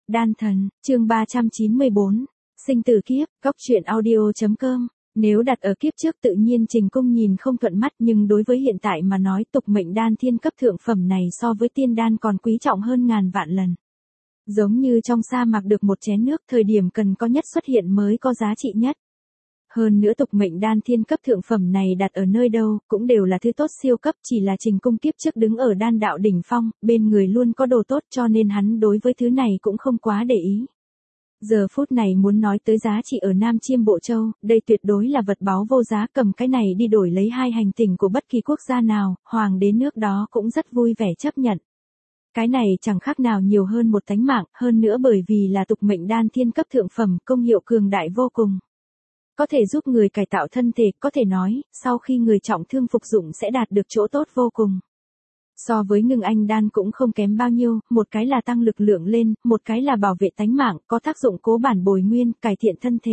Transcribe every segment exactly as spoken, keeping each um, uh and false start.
Đan thần, chương ba trăm chín mươi bốn, sinh tử kiếp, góc truyện audio.com. Nếu đặt ở kiếp trước tự nhiên Trình Cung nhìn không thuận mắt, nhưng đối với hiện tại mà nói, tục mệnh đan thiên cấp thượng phẩm này so với tiên đan còn quý trọng hơn ngàn vạn lần. Giống như trong sa mạc được một chén nước, thời điểm cần có nhất xuất hiện mới có giá trị nhất. Hơn nữa tục mệnh đan thiên cấp thượng phẩm này đặt ở nơi đâu, cũng đều là thứ tốt siêu cấp, chỉ là Trình Cung kiếp trước đứng ở đan đạo đỉnh phong, bên người luôn có đồ tốt cho nên hắn đối với thứ này cũng không quá để ý. Giờ phút này muốn nói tới giá trị ở Nam Chiêm Bộ Châu, đây tuyệt đối là vật báu vô giá, cầm cái này đi đổi lấy hai hành tinh của bất kỳ quốc gia nào, hoàng đế nước đó cũng rất vui vẻ chấp nhận. Cái này chẳng khác nào nhiều hơn một tánh mạng, hơn nữa bởi vì là tục mệnh đan thiên cấp thượng phẩm, công hiệu cường đại vô cùng. Có thể giúp người cải tạo thân thể, có thể nói, sau khi người trọng thương phục dụng sẽ đạt được chỗ tốt vô cùng. So với ngưng anh đan cũng không kém bao nhiêu, một cái là tăng lực lượng lên, một cái là bảo vệ tánh mạng, có tác dụng cố bản bồi nguyên, cải thiện thân thể.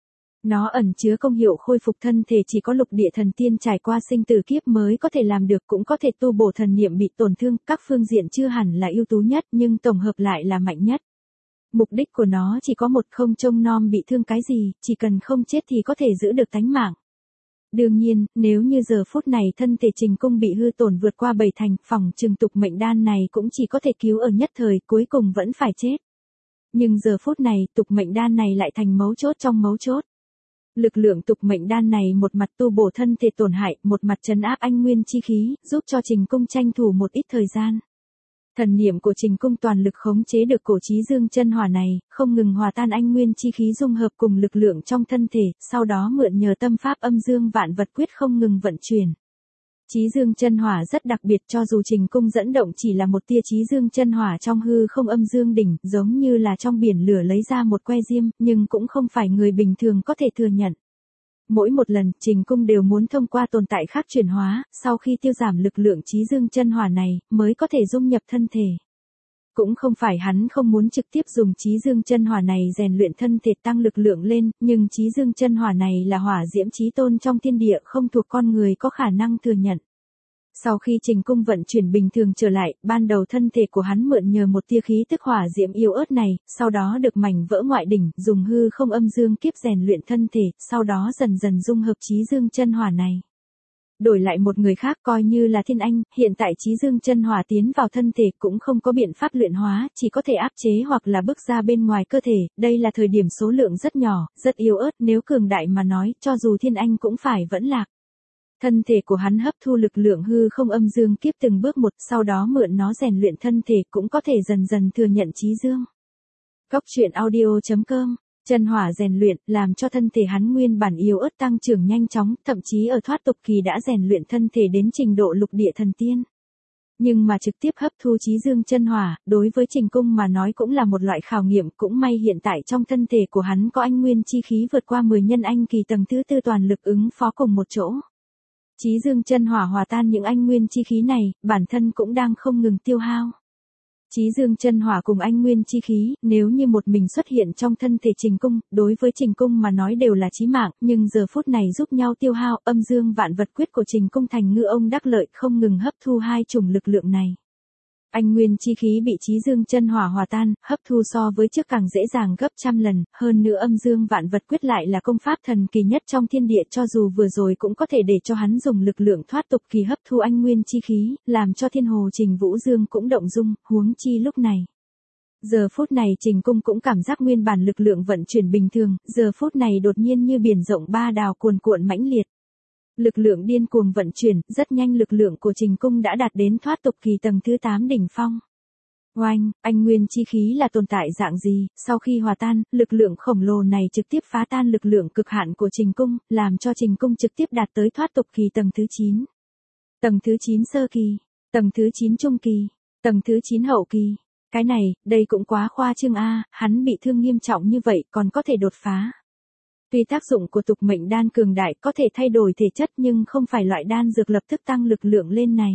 Nó ẩn chứa công hiệu khôi phục thân thể chỉ có lục địa thần tiên trải qua sinh tử kiếp mới có thể làm được, cũng có thể tu bổ thần niệm bị tổn thương, các phương diện chưa hẳn là ưu tú nhất nhưng tổng hợp lại là mạnh nhất. Mục đích của nó chỉ có một, không trông nom bị thương cái gì, chỉ cần không chết thì có thể giữ được tánh mạng. Đương nhiên, nếu như giờ phút này thân thể Trình Cung bị hư tổn vượt qua bảy thành, phòng trừng tục mệnh đan này cũng chỉ có thể cứu ở nhất thời, cuối cùng vẫn phải chết. Nhưng giờ phút này, tục mệnh đan này lại thành mấu chốt trong mấu chốt. Lực lượng tục mệnh đan này một mặt tu bổ thân thể tổn hại, một mặt trấn áp anh nguyên chi khí, giúp cho Trình Cung tranh thủ một ít thời gian. Thần niệm của Trình Cung toàn lực khống chế được cổ chí dương chân hỏa này, không ngừng hòa tan anh nguyên chi khí dung hợp cùng lực lượng trong thân thể, sau đó mượn nhờ tâm pháp âm dương vạn vật quyết không ngừng vận chuyển. Chí dương chân hỏa rất đặc biệt, cho dù Trình Cung dẫn động chỉ là một tia chí dương chân hỏa trong hư không âm dương đỉnh, giống như là trong biển lửa lấy ra một que diêm, nhưng cũng không phải người bình thường có thể thừa nhận. Mỗi một lần, Trình Cung đều muốn thông qua tồn tại khác chuyển hóa, sau khi tiêu giảm lực lượng chí dương chân hỏa này, mới có thể dung nhập thân thể. Cũng không phải hắn không muốn trực tiếp dùng chí dương chân hỏa này rèn luyện thân thể tăng lực lượng lên, nhưng chí dương chân hỏa này là hỏa diễm chí tôn trong thiên địa, không thuộc con người có khả năng thừa nhận. Sau khi Trình Cung vận chuyển bình thường trở lại, ban đầu thân thể của hắn mượn nhờ một tia khí tức hỏa diễm yếu ớt này, sau đó được mảnh vỡ ngoại đỉnh, dùng hư không âm dương kiếp rèn luyện thân thể, sau đó dần dần dung hợp chí dương chân hỏa này. Đổi lại một người khác coi như là thiên anh, hiện tại chí dương chân hỏa tiến vào thân thể cũng không có biện pháp luyện hóa, chỉ có thể áp chế hoặc là bước ra bên ngoài cơ thể, đây là thời điểm số lượng rất nhỏ, rất yếu ớt, nếu cường đại mà nói, cho dù thiên anh cũng phải vẫn lạc. Thân thể của hắn hấp thu lực lượng hư không âm dương kiếp từng bước một, sau đó mượn nó rèn luyện thân thể cũng có thể dần dần thừa nhận chí dương. Góc truyện audio.com, chân hỏa rèn luyện, làm cho thân thể hắn nguyên bản yếu ớt tăng trưởng nhanh chóng, thậm chí ở thoát tục kỳ đã rèn luyện thân thể đến trình độ lục địa thần tiên. Nhưng mà trực tiếp hấp thu chí dương chân hỏa, đối với Trình Cung mà nói cũng là một loại khảo nghiệm, cũng may hiện tại trong thân thể của hắn có anh nguyên chi khí vượt qua mười nhân anh kỳ tầng thứ tư toàn lực ứng phó cùng một chỗ. Chí dương chân hỏa hòa tan những anh nguyên chi khí này, bản thân cũng đang không ngừng tiêu hao. Chí dương chân hỏa cùng anh nguyên chi khí, nếu như một mình xuất hiện trong thân thể Trình Cung, đối với Trình Cung mà nói đều là chí mạng, nhưng giờ phút này giúp nhau tiêu hao, âm dương vạn vật quyết của Trình Cung thành ngư ông đắc lợi, không ngừng hấp thu hai chủng lực lượng này. Anh nguyên chi khí bị chí dương chân hỏa hòa tan, hấp thu so với trước càng dễ dàng gấp trăm lần, hơn nữa âm dương vạn vật quyết lại là công pháp thần kỳ nhất trong thiên địa, cho dù vừa rồi cũng có thể để cho hắn dùng lực lượng thoát tục kỳ hấp thu anh nguyên chi khí, làm cho thiên hồ Trình Vũ Dương cũng động dung, huống chi lúc này. Giờ phút này Trình Cung cũng cảm giác nguyên bản lực lượng vận chuyển bình thường, giờ phút này đột nhiên như biển rộng ba đào cuồn cuộn mãnh liệt. Lực lượng điên cuồng vận chuyển, rất nhanh lực lượng của Trình Cung đã đạt đến thoát tục kỳ tầng thứ tám đỉnh phong. Oanh, anh nguyên chi khí là tồn tại dạng gì, sau khi hòa tan, lực lượng khổng lồ này trực tiếp phá tan lực lượng cực hạn của Trình Cung, làm cho Trình Cung trực tiếp đạt tới thoát tục kỳ tầng thứ chín. Tầng thứ chín sơ kỳ, tầng thứ chín trung kỳ, tầng thứ chín hậu kỳ. Cái này, đây cũng quá khoa trương a, hắn bị thương nghiêm trọng như vậy còn có thể đột phá. Tuy tác dụng của tục mệnh đan cường đại có thể thay đổi thể chất nhưng không phải loại đan dược lập tức tăng lực lượng lên này.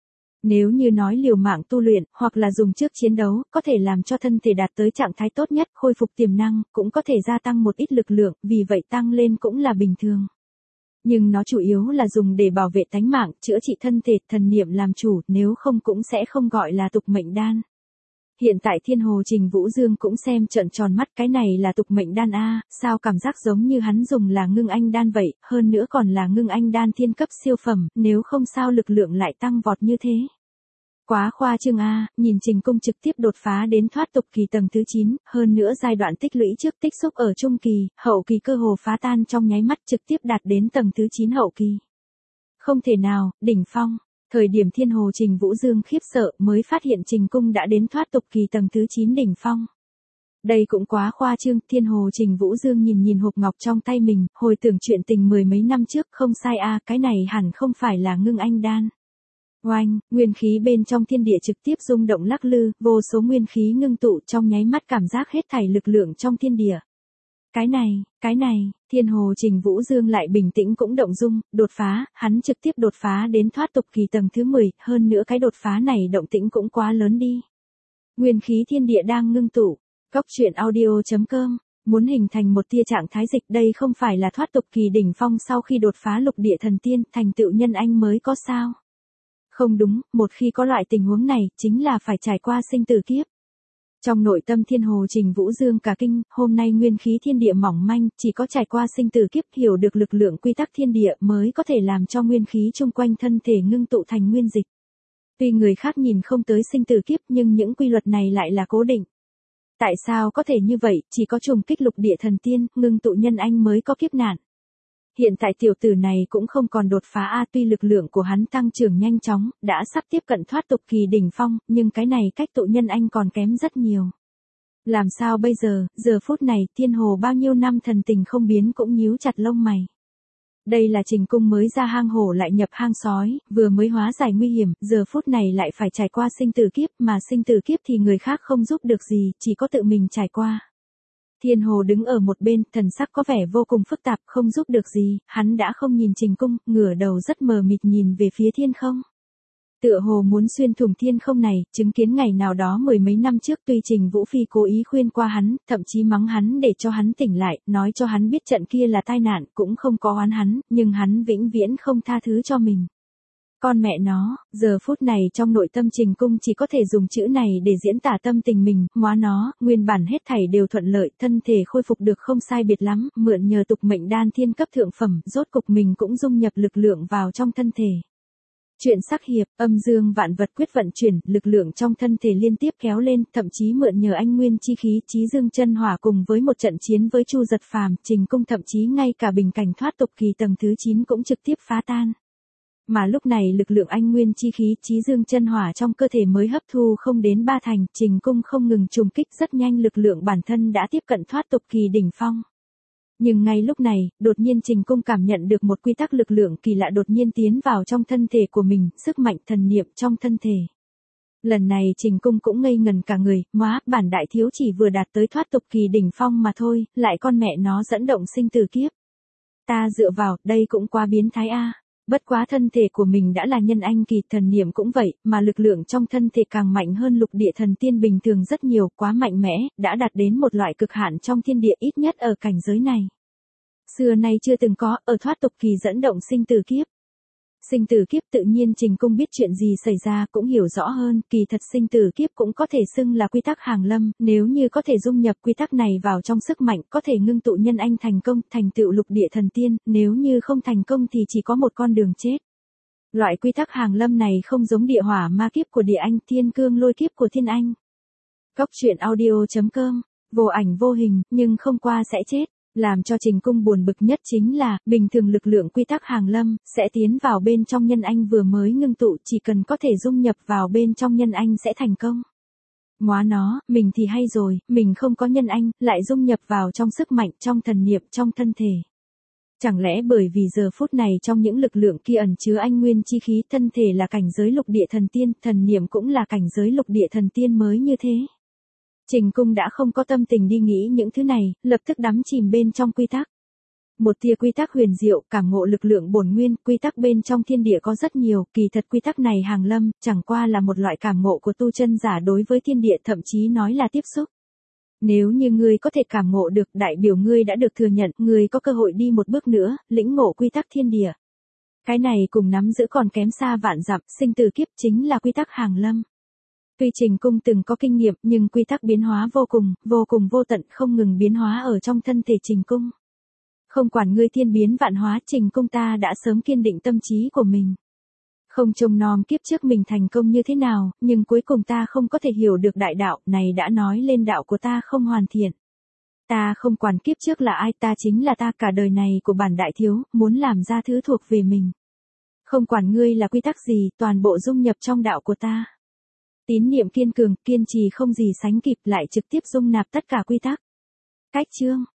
Nếu như nói liều mạng tu luyện, hoặc là dùng trước chiến đấu, có thể làm cho thân thể đạt tới trạng thái tốt nhất, khôi phục tiềm năng, cũng có thể gia tăng một ít lực lượng, vì vậy tăng lên cũng là bình thường. Nhưng nó chủ yếu là dùng để bảo vệ tánh mạng, chữa trị thân thể, thần niệm làm chủ, nếu không cũng sẽ không gọi là tục mệnh đan. Hiện tại Thiên Hồ Trình Vũ Dương cũng xem trợn tròn mắt, cái này là tục mệnh đan a, sao cảm giác giống như hắn dùng là ngưng anh đan vậy, hơn nữa còn là ngưng anh đan thiên cấp siêu phẩm, nếu không sao lực lượng lại tăng vọt như thế. Quá khoa trương a, nhìn Trình Cung trực tiếp đột phá đến thoát tục kỳ tầng thứ chín, hơn nữa giai đoạn tích lũy trước tích xúc ở trung kỳ, hậu kỳ cơ hồ phá tan trong nháy mắt trực tiếp đạt đến tầng thứ chín hậu kỳ. Không thể nào, đỉnh phong. Thời điểm Thiên Hồ Trình Vũ Dương khiếp sợ mới phát hiện Trình Cung đã đến thoát tục kỳ tầng thứ chín đỉnh phong. Đây cũng quá khoa trương, Thiên Hồ Trình Vũ Dương nhìn nhìn hộp ngọc trong tay mình, hồi tưởng chuyện tình mười mấy năm trước, không sai a, cái này hẳn không phải là ngưng anh đan. Oanh, nguyên khí bên trong thiên địa trực tiếp rung động lắc lư, vô số nguyên khí ngưng tụ trong nháy mắt cảm giác hết thảy lực lượng trong thiên địa. Cái này, cái này, Thiên Hồ Trình Vũ Dương lại bình tĩnh cũng động dung, đột phá, hắn trực tiếp đột phá đến thoát tục kỳ tầng thứ mười, hơn nữa cái đột phá này động tĩnh cũng quá lớn đi. Nguyên khí thiên địa đang ngưng tụ, Cóc truyện audio chấm com, muốn hình thành một tia trạng thái dịch, đây không phải là thoát tục kỳ đỉnh phong sau khi đột phá lục địa thần tiên, thành tựu nhân anh mới có sao? Không đúng, một khi có loại tình huống này, chính là phải trải qua sinh tử kiếp. Trong nội tâm Thiên Hồ Trình Vũ Dương cả kinh, hôm nay nguyên khí thiên địa mỏng manh, chỉ có trải qua sinh tử kiếp hiểu được lực lượng quy tắc thiên địa mới có thể làm cho nguyên khí chung quanh thân thể ngưng tụ thành nguyên dịch. Tuy người khác nhìn không tới sinh tử kiếp nhưng những quy luật này lại là cố định. Tại sao có thể như vậy, chỉ có trùng kích lục địa thần tiên, ngưng tụ nhân anh mới có kiếp nạn. Hiện tại tiểu tử này cũng không còn đột phá a, tuy lực lượng của hắn tăng trưởng nhanh chóng, đã sắp tiếp cận thoát tục kỳ đỉnh phong, nhưng cái này cách tụ nhân anh còn kém rất nhiều. Làm sao bây giờ, giờ phút này, Thiên Hồ bao nhiêu năm thần tình không biến cũng nhíu chặt lông mày. Đây là Trình Cung mới ra hang hổ lại nhập hang sói, vừa mới hóa giải nguy hiểm, giờ phút này lại phải trải qua sinh tử kiếp, mà sinh tử kiếp thì người khác không giúp được gì, chỉ có tự mình trải qua. Thiên Hồ đứng ở một bên, thần sắc có vẻ vô cùng phức tạp, không giúp được gì, hắn đã không nhìn Trình Cung, ngửa đầu rất mờ mịt nhìn về phía thiên không. Tựa hồ muốn xuyên thủng thiên không này, chứng kiến ngày nào đó mười mấy năm trước tuy Trình Vũ Phi cố ý khuyên qua hắn, thậm chí mắng hắn để cho hắn tỉnh lại, nói cho hắn biết trận kia là tai nạn, cũng không có oán hắn, nhưng hắn vĩnh viễn không tha thứ cho mình. Con mẹ nó, giờ phút này trong nội tâm Trình Cung chỉ có thể dùng chữ này để diễn tả tâm tình mình, móa nó, nguyên bản hết thảy đều thuận lợi, thân thể khôi phục được không sai biệt lắm, mượn nhờ tục mệnh đan thiên cấp thượng phẩm, rốt cục mình cũng dung nhập lực lượng vào trong thân thể. Chuyện sắc hiệp, âm dương vạn vật quyết vận chuyển, lực lượng trong thân thể liên tiếp kéo lên, thậm chí mượn nhờ anh nguyên chi khí, chí dương chân hỏa cùng với một trận chiến với Chu Giật Phàm, Trình Cung thậm chí ngay cả bình cảnh thoát tục kỳ tầng thứ chín cũng trực tiếp phá tan. Mà lúc này lực lượng anh nguyên chi khí, chí dương chân hỏa trong cơ thể mới hấp thu không đến ba thành, Trình Cung không ngừng trùng kích, rất nhanh lực lượng bản thân đã tiếp cận thoát tục kỳ đỉnh phong. Nhưng ngay lúc này, đột nhiên Trình Cung cảm nhận được một quy tắc lực lượng kỳ lạ đột nhiên tiến vào trong thân thể của mình, sức mạnh thần niệm trong thân thể. Lần này Trình Cung cũng ngây ngần cả người, móa, bản đại thiếu chỉ vừa đạt tới thoát tục kỳ đỉnh phong mà thôi, lại con mẹ nó dẫn động sinh tử kiếp. Ta dựa vào, đây cũng quá biến thái a. Bất quá thân thể của mình đã là nhân anh kỳ, thần niệm cũng vậy, mà lực lượng trong thân thể càng mạnh hơn lục địa thần tiên bình thường rất nhiều, quá mạnh mẽ, đã đạt đến một loại cực hạn trong thiên địa, ít nhất ở cảnh giới này. Xưa nay chưa từng có, ở thoát tục kỳ dẫn động sinh tử kiếp. Sinh tử kiếp tự nhiên Trình Cung biết chuyện gì xảy ra cũng hiểu rõ hơn, kỳ thật sinh tử kiếp cũng có thể xưng là quy tắc hàng lâm, nếu như có thể dung nhập quy tắc này vào trong sức mạnh, có thể ngưng tụ nhân anh thành công, thành tựu lục địa thần tiên, nếu như không thành công thì chỉ có một con đường chết. Loại quy tắc hàng lâm này không giống địa hỏa ma kiếp của địa anh, thiên cương lôi kiếp của thiên anh. Cóc truyện audio chấm com, vô ảnh vô hình, nhưng không qua sẽ chết. Làm cho Trình Cung buồn bực nhất chính là, bình thường lực lượng quy tắc hàng lâm, sẽ tiến vào bên trong nhân anh vừa mới ngưng tụ, chỉ cần có thể dung nhập vào bên trong nhân anh sẽ thành công. Móa nó, mình thì hay rồi, mình không có nhân anh, lại dung nhập vào trong sức mạnh, trong thần niệm, trong thân thể. Chẳng lẽ bởi vì giờ phút này trong những lực lượng kia ẩn chứa anh nguyên chi khí, thân thể là cảnh giới lục địa thần tiên, thần niệm cũng là cảnh giới lục địa thần tiên mới như thế. Trình Cung đã không có tâm tình đi nghĩ những thứ này, lập tức đắm chìm bên trong quy tắc. Một tia quy tắc huyền diệu, cảm ngộ lực lượng bổn nguyên, quy tắc bên trong thiên địa có rất nhiều, kỳ thật quy tắc này hàng lâm, chẳng qua là một loại cảm ngộ của tu chân giả đối với thiên địa, thậm chí nói là tiếp xúc. Nếu như ngươi có thể cảm ngộ được, đại biểu ngươi đã được thừa nhận, ngươi có cơ hội đi một bước nữa, lĩnh ngộ quy tắc thiên địa. Cái này cùng nắm giữ còn kém xa vạn dặm, sinh tử kiếp chính là quy tắc hàng lâm. Tuy Trình Cung từng có kinh nghiệm nhưng quy tắc biến hóa vô cùng, vô cùng vô tận không ngừng biến hóa ở trong thân thể Trình Cung. Không quản ngươi thiên biến vạn hóa, Trình Cung ta đã sớm kiên định tâm trí của mình. Không trông nom kiếp trước mình thành công như thế nào, nhưng cuối cùng ta không có thể hiểu được đại đạo, này đã nói lên đạo của ta không hoàn thiện. Ta không quản kiếp trước là ai, ta chính là ta, cả đời này của bản đại thiếu, muốn làm ra thứ thuộc về mình. Không quản ngươi là quy tắc gì, toàn bộ dung nhập trong đạo của ta. Tín niệm kiên cường, kiên trì không gì sánh kịp, lại trực tiếp dung nạp tất cả quy tắc. Cách chương